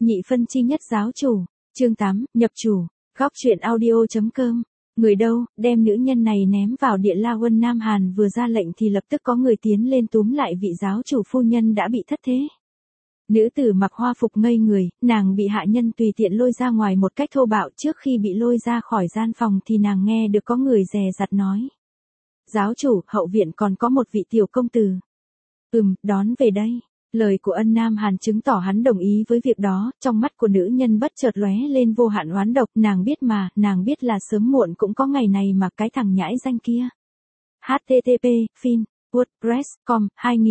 Nhị phân chi nhất giáo chủ. Chương 8, nhập chủ. Góc truyện audio.com. Người đâu, đem nữ nhân này ném vào địa la Quân Nam Hàn vừa ra lệnh thì lập tức có người tiến lên túm lại vị giáo chủ phu nhân đã bị thất thế. Nữ tử mặc hoa phục ngây người, nàng bị hạ nhân tùy tiện lôi ra ngoài một cách thô bạo. Trước khi bị lôi ra khỏi gian phòng thì nàng nghe được có người dè dặt nói. Giáo chủ, hậu viện còn có một vị tiểu công tử. Đón về đây. Lời của Ân Nam Hàn chứng tỏ hắn đồng ý với việc đó, trong mắt của nữ nhân bất chợt lóe lên vô hạn oán độc, nàng biết mà, nàng biết là sớm muộn cũng có ngày này mà cái thằng nhãi danh kia. http fin wordpress.com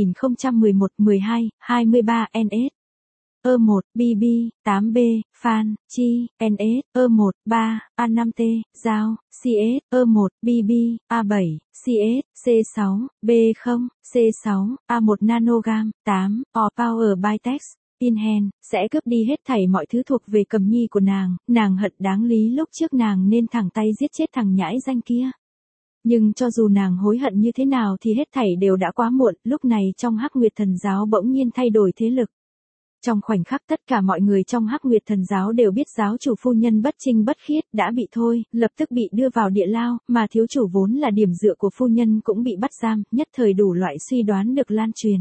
2011-12 23 ns 1 bb 8 b fan chi ns 1 3 a 5 t giao cs 1 bb a 7 cs c6 b 0 c6 a 1 nanogam 8 o power by text in hand sẽ cướp đi hết thảy mọi thứ thuộc về Cầm Nhi của nàng hận đáng lý lúc trước nàng nên thẳng tay giết chết thằng nhãi danh kia. Nhưng cho dù nàng hối hận như thế nào thì hết thảy đều đã quá muộn. Lúc này trong Hắc Nguyệt Thần Giáo bỗng nhiên thay đổi thế lực. Trong khoảnh khắc tất cả mọi người trong Hắc Nguyệt Thần Giáo đều biết giáo chủ phu nhân bất trinh bất khiết đã bị thôi, lập tức bị đưa vào địa lao, mà thiếu chủ vốn là điểm dựa của phu nhân cũng bị bắt giam, nhất thời đủ loại suy đoán được lan truyền.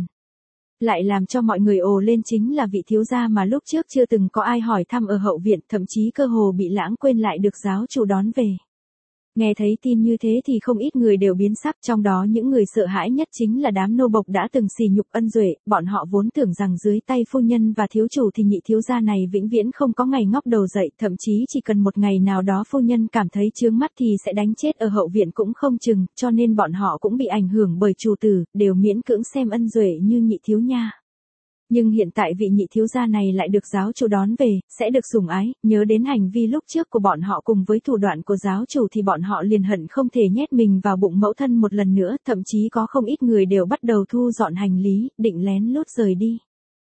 Lại làm cho mọi người ồ lên chính là vị thiếu gia mà lúc trước chưa từng có ai hỏi thăm ở hậu viện, thậm chí cơ hồ bị lãng quên lại được giáo chủ đón về. Nghe thấy tin như thế thì không ít người đều biến sắc, trong đó những người sợ hãi nhất chính là đám nô bộc đã từng sỉ nhục Ân Duệ, bọn họ vốn tưởng rằng dưới tay phu nhân và thiếu chủ thì nhị thiếu gia này vĩnh viễn không có ngày ngóc đầu dậy, thậm chí chỉ cần một ngày nào đó phu nhân cảm thấy chướng mắt thì sẽ đánh chết ở hậu viện cũng không chừng, cho nên bọn họ cũng bị ảnh hưởng bởi chủ tử, đều miễn cưỡng xem Ân Duệ như nhị thiếu nha. Nhưng hiện tại vị nhị thiếu gia này lại được giáo chủ đón về, sẽ được sủng ái, nhớ đến hành vi lúc trước của bọn họ cùng với thủ đoạn của giáo chủ thì bọn họ liền hận không thể nhét mình vào bụng mẫu thân một lần nữa, thậm chí có không ít người đều bắt đầu thu dọn hành lý, định lén lút rời đi.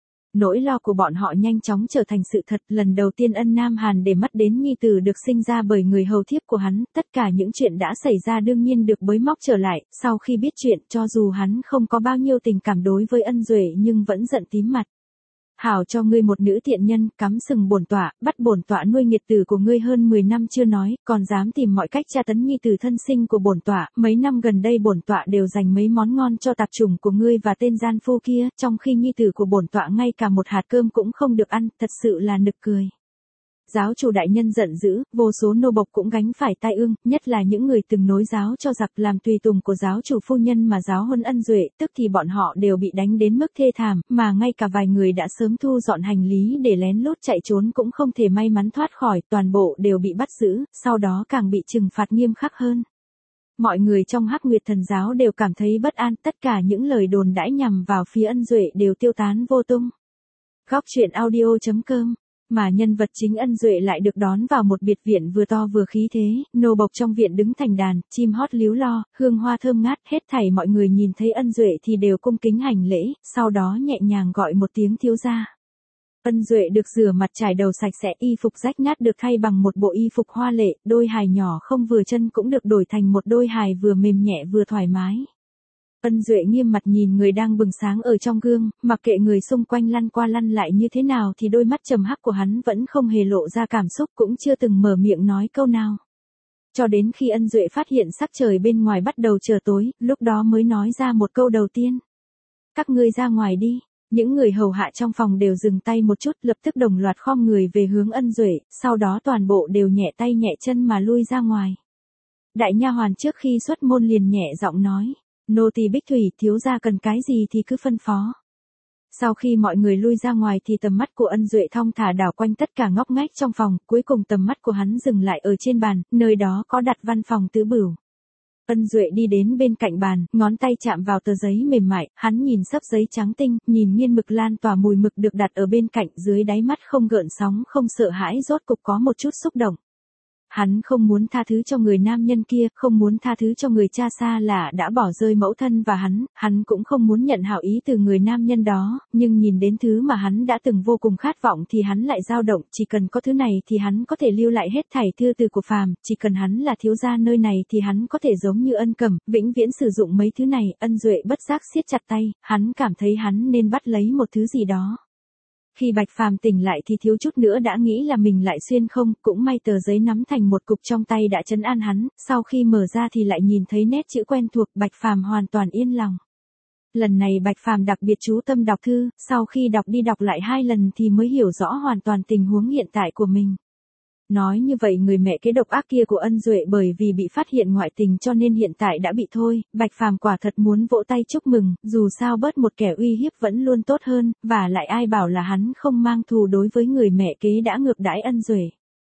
Nỗi lo của bọn họ nhanh chóng trở thành sự thật, lần đầu tiên Ân Nam Hàn để mắt đến nhi tử được sinh ra bởi người hầu thiếp của hắn, tất cả những chuyện đã xảy ra đương nhiên được bới móc trở lại, sau khi biết chuyện cho dù hắn không có bao nhiêu tình cảm đối với Ân Duệ nhưng vẫn giận tím mặt. Hảo cho ngươi một nữ tiện nhân, cắm sừng bổn tọa, bắt bổn tọa nuôi nghiệt tử của ngươi hơn 10 năm chưa nói, còn dám tìm mọi cách tra tấn nhi tử thân sinh của bổn tọa, mấy năm gần đây bổn tọa đều dành mấy món ngon cho tạp chủng của ngươi và tên gian phu kia, trong khi nhi tử của bổn tọa ngay cả một hạt cơm cũng không được ăn, thật sự là nực cười. Giáo chủ đại nhân giận dữ, vô số nô bộc cũng gánh phải tai ương, nhất là những người từng nối giáo cho giặc làm tùy tùng của giáo chủ phu nhân mà giáo huấn Ân Duệ, tức thì bọn họ đều bị đánh đến mức thê thảm, mà ngay cả vài người đã sớm thu dọn hành lý để lén lút chạy trốn cũng không thể may mắn thoát khỏi, toàn bộ đều bị bắt giữ, sau đó càng bị trừng phạt nghiêm khắc hơn. Mọi người trong Hắc Nguyệt Thần Giáo đều cảm thấy bất an, tất cả những lời đồn đãi nhằm vào phía Ân Duệ đều tiêu tán vô tung. Góc truyện audio.com. Mà nhân vật chính Ân Duệ lại được đón vào một biệt viện vừa to vừa khí thế, nô bộc trong viện đứng thành đàn, chim hót líu lo, hương hoa thơm ngát, hết thảy mọi người nhìn thấy Ân Duệ thì đều cung kính hành lễ, sau đó nhẹ nhàng gọi một tiếng thiếu gia. Ân Duệ được rửa mặt trải đầu sạch sẽ, y phục rách nát được thay bằng một bộ y phục hoa lệ, đôi hài nhỏ không vừa chân cũng được đổi thành một đôi hài vừa mềm nhẹ vừa thoải mái. Ân Duệ nghiêm mặt nhìn người đang bừng sáng ở trong gương, mặc kệ người xung quanh lăn qua lăn lại như thế nào thì đôi mắt trầm hắc của hắn vẫn không hề lộ ra cảm xúc, cũng chưa từng mở miệng nói câu nào. Cho đến khi Ân Duệ phát hiện sắc trời bên ngoài bắt đầu trở tối, lúc đó mới nói ra một câu đầu tiên. Các ngươi ra ngoài đi. Những người hầu hạ trong phòng đều dừng tay một chút, lập tức đồng loạt khom người về hướng Ân Duệ, sau đó toàn bộ đều nhẹ tay nhẹ chân mà lui ra ngoài. Đại nha hoàn trước khi xuất môn liền nhẹ giọng nói. Nô tỳ Bích Thủy, thiếu gia cần cái gì thì cứ phân phó. Sau khi mọi người lui ra ngoài thì tầm mắt của Ân Duệ thong thả đảo quanh tất cả ngóc ngách trong phòng, cuối cùng tầm mắt của hắn dừng lại ở trên bàn, nơi đó có đặt văn phòng tứ bửu. Ân Duệ đi đến bên cạnh bàn, ngón tay chạm vào tờ giấy mềm mại, hắn nhìn xấp giấy trắng tinh, nhìn nghiên mực lan tỏa mùi mực được đặt ở bên cạnh, dưới đáy mắt không gợn sóng, không sợ hãi, rốt cục có một chút xúc động. Hắn không muốn tha thứ cho người nam nhân kia, không muốn tha thứ cho người cha xa lạ đã bỏ rơi mẫu thân và hắn cũng không muốn nhận hảo ý từ người nam nhân đó, nhưng nhìn đến thứ mà hắn đã từng vô cùng khát vọng thì hắn lại dao động, chỉ cần có thứ này thì hắn có thể lưu lại hết thảy thư từ của phàm, chỉ cần hắn là thiếu gia nơi này thì hắn có thể giống như Ân Cẩm, vĩnh viễn sử dụng mấy thứ này. Ân Duệ bất giác siết chặt tay, hắn cảm thấy hắn nên bắt lấy một thứ gì đó. Khi Bạch Phàm tỉnh lại thì thiếu chút nữa đã nghĩ là mình lại xuyên không, cũng may tờ giấy nắm thành một cục trong tay đã trấn an hắn, sau khi mở ra thì lại nhìn thấy nét chữ quen thuộc, Bạch Phàm hoàn toàn yên lòng. Lần này Bạch Phàm đặc biệt chú tâm đọc thư, sau khi đọc đi đọc lại 2 lần thì mới hiểu rõ hoàn toàn tình huống hiện tại của mình. Nói như vậy người mẹ kế độc ác kia của Ân Duệ bởi vì bị phát hiện ngoại tình cho nên hiện tại đã bị thôi, Bạch Phàm quả thật muốn vỗ tay chúc mừng, dù sao bớt một kẻ uy hiếp vẫn luôn tốt hơn, và lại ai bảo là hắn không mang thù đối với người mẹ kế đã ngược đãi Ân Duệ.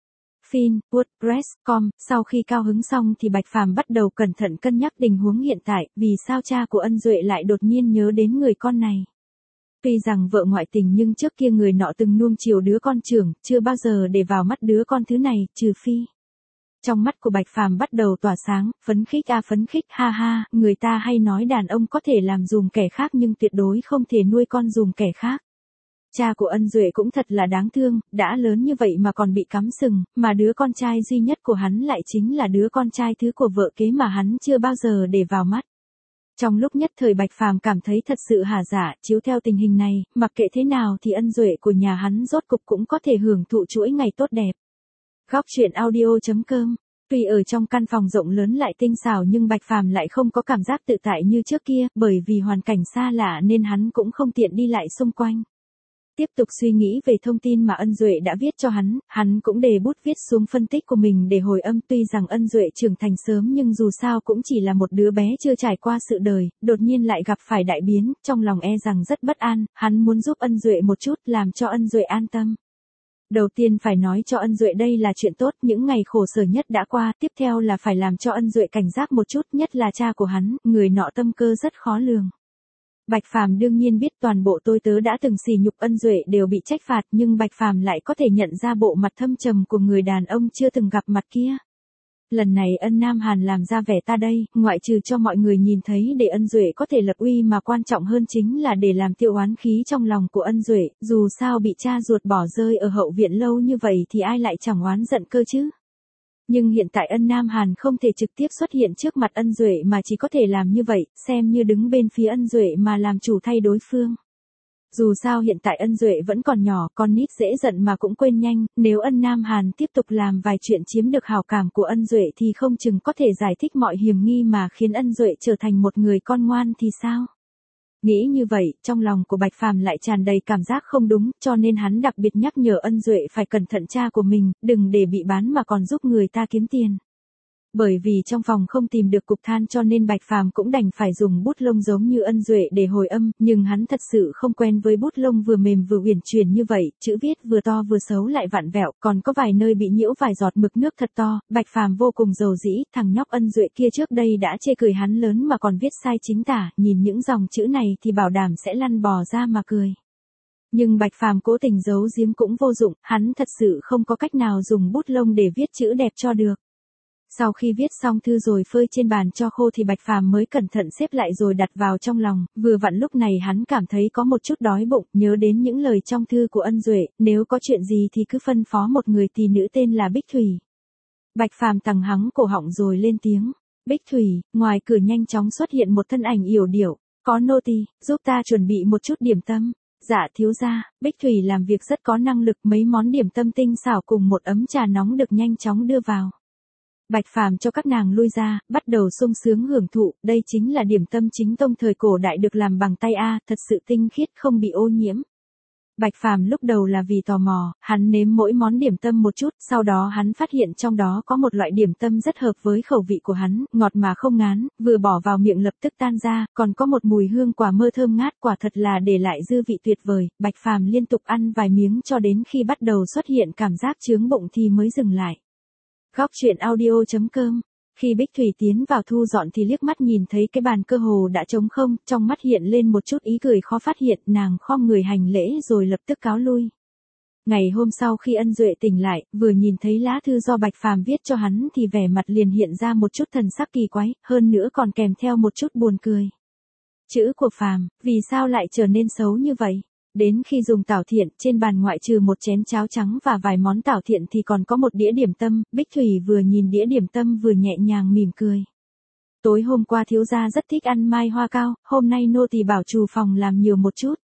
Fin, WordPress.com, sau khi cao hứng xong thì Bạch Phàm bắt đầu cẩn thận cân nhắc tình huống hiện tại, vì sao cha của Ân Duệ lại đột nhiên nhớ đến người con này. Tuy rằng vợ ngoại tình nhưng trước kia người nọ từng nuông chiều đứa con trưởng, chưa bao giờ để vào mắt đứa con thứ này, trừ phi. Trong mắt của Bạch Phàm bắt đầu tỏa sáng, phấn khích phấn khích, ha ha, người ta hay nói đàn ông có thể làm dùm kẻ khác nhưng tuyệt đối không thể nuôi con dùm kẻ khác. Cha của Ân Duệ cũng thật là đáng thương, đã lớn như vậy mà còn bị cắm sừng, mà đứa con trai duy nhất của hắn lại chính là đứa con trai thứ của vợ kế mà hắn chưa bao giờ để vào mắt. Trong lúc nhất thời Bạch Phàm cảm thấy thật sự hả dạ, chiếu theo tình hình này, mặc kệ thế nào thì Ân Duệ của nhà hắn rốt cục cũng có thể hưởng thụ chuỗi ngày tốt đẹp. Góc truyện audio.com. Tuy ở trong căn phòng rộng lớn lại tinh xảo nhưng Bạch Phàm lại không có cảm giác tự tại như trước kia, bởi vì hoàn cảnh xa lạ nên hắn cũng không tiện đi lại xung quanh. Tiếp tục suy nghĩ về thông tin mà Ân Duệ đã viết cho hắn cũng đề bút viết xuống phân tích của mình để hồi âm, tuy rằng Ân Duệ trưởng thành sớm nhưng dù sao cũng chỉ là một đứa bé chưa trải qua sự đời, đột nhiên lại gặp phải đại biến, trong lòng e rằng rất bất an, hắn muốn giúp Ân Duệ một chút, làm cho Ân Duệ an tâm. Đầu tiên phải nói cho Ân Duệ đây là chuyện tốt, những ngày khổ sở nhất đã qua, tiếp theo là phải làm cho Ân Duệ cảnh giác một chút, nhất là cha của hắn, người nọ tâm cơ rất khó lường. Bạch Phàm đương nhiên biết toàn bộ tôi tớ đã từng sỉ nhục Ân Duệ đều bị trách phạt, nhưng Bạch Phàm lại có thể nhận ra bộ mặt thâm trầm của người đàn ông chưa từng gặp mặt kia. Lần này Ân Nam Hàn làm ra vẻ ta đây, ngoại trừ cho mọi người nhìn thấy để Ân Duệ có thể lập uy mà quan trọng hơn chính là để làm tiêu oán khí trong lòng của Ân Duệ, dù sao bị cha ruột bỏ rơi ở hậu viện lâu như vậy thì ai lại chẳng oán giận cơ chứ. Nhưng hiện tại Ân Nam Hàn không thể trực tiếp xuất hiện trước mặt Ân Duệ mà chỉ có thể làm như vậy, xem như đứng bên phía Ân Duệ mà làm chủ thay đối phương. Dù sao hiện tại Ân Duệ vẫn còn nhỏ, con nít dễ giận mà cũng quên nhanh, nếu Ân Nam Hàn tiếp tục làm vài chuyện chiếm được hảo cảm của Ân Duệ thì không chừng có thể giải thích mọi hiểm nghi mà khiến Ân Duệ trở thành một người con ngoan thì sao? Nghĩ như vậy, trong lòng của Bạch Phàm lại tràn đầy cảm giác không đúng, cho nên hắn đặc biệt nhắc nhở Ân Duệ phải cẩn thận cha của mình, đừng để bị bán mà còn giúp người ta kiếm tiền. Bởi vì trong phòng không tìm được cục than cho nên Bạch Phàm cũng đành phải dùng bút lông giống như Ân Duệ để hồi âm, nhưng hắn thật sự không quen với bút lông vừa mềm vừa uyển chuyển như vậy, chữ viết vừa to vừa xấu lại vặn vẹo, còn có vài nơi bị nhiễu vài giọt mực nước thật to. Bạch Phàm vô cùng dầu dĩ, thằng nhóc Ân Duệ kia trước đây đã chê cười hắn lớn mà còn viết sai chính tả, nhìn những dòng chữ này thì bảo đảm sẽ lăn bò ra mà cười. Nhưng Bạch Phàm cố tình giấu giếm cũng vô dụng, hắn thật sự không có cách nào dùng bút lông để viết chữ đẹp cho được. Sau khi viết xong thư rồi phơi trên bàn cho khô thì Bạch Phàm mới cẩn thận xếp lại rồi đặt vào trong lòng, vừa vặn lúc này hắn cảm thấy có một chút đói bụng, nhớ đến những lời trong thư của Ân Duệ, nếu có chuyện gì thì cứ phân phó một người tỷ nữ tên là Bích Thủy. Bạch Phàm tằng hắng cổ họng rồi lên tiếng, Bích Thủy, ngoài cửa nhanh chóng xuất hiện một thân ảnh yểu điệu, có nô tỳ, giúp ta chuẩn bị một chút điểm tâm. Dạ thiếu gia, Bích Thủy làm việc rất có năng lực, mấy món điểm tâm tinh xảo cùng một ấm trà nóng được nhanh chóng đưa vào. Bạch Phàm cho các nàng lui ra, bắt đầu sung sướng hưởng thụ, đây chính là điểm tâm chính tông thời cổ đại được làm bằng tay thật sự tinh khiết không bị ô nhiễm. Bạch Phàm lúc đầu là vì tò mò, hắn nếm mỗi món điểm tâm một chút, sau đó hắn phát hiện trong đó có một loại điểm tâm rất hợp với khẩu vị của hắn, ngọt mà không ngán, vừa bỏ vào miệng lập tức tan ra, còn có một mùi hương quả mơ thơm ngát, quả thật là để lại dư vị tuyệt vời. Bạch Phàm liên tục ăn vài miếng cho đến khi bắt đầu xuất hiện cảm giác chướng bụng thì mới dừng lại. Góc truyện audio.com. Khi Bích Thủy tiến vào thu dọn thì liếc mắt nhìn thấy cái bàn cơ hồ đã trống không, trong mắt hiện lên một chút ý cười khó phát hiện, nàng khom người hành lễ rồi lập tức cáo lui. Ngày hôm sau khi Ân Duệ tỉnh lại, vừa nhìn thấy lá thư do Bạch Phàm viết cho hắn thì vẻ mặt liền hiện ra một chút thần sắc kỳ quái, hơn nữa còn kèm theo một chút buồn cười. Chữ của Phàm, vì sao lại trở nên xấu như vậy? Đến khi dùng tảo thiện, trên bàn ngoại trừ một chén cháo trắng và vài món tảo thiện thì còn có một đĩa điểm tâm, Bích Thủy vừa nhìn đĩa điểm tâm vừa nhẹ nhàng mỉm cười. Tối hôm qua thiếu gia rất thích ăn mai hoa cao, hôm nay nô tỳ bảo trù phòng làm nhiều một chút.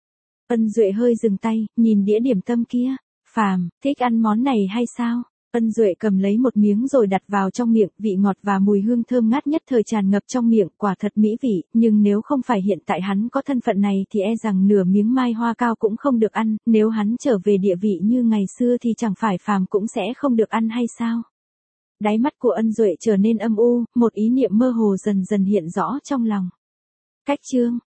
Ân Duệ hơi dừng tay, nhìn đĩa điểm tâm kia. Phàm, thích ăn món này hay sao? Ân Duệ cầm lấy một miếng rồi đặt vào trong miệng, vị ngọt và mùi hương thơm ngát nhất thời tràn ngập trong miệng, quả thật mỹ vị, nhưng nếu không phải hiện tại hắn có thân phận này thì e rằng nửa miếng mai hoa cao cũng không được ăn, nếu hắn trở về địa vị như ngày xưa thì chẳng phải Phàm cũng sẽ không được ăn hay sao? Đáy mắt của Ân Duệ trở nên âm u, một ý niệm mơ hồ dần dần hiện rõ trong lòng. Cách chương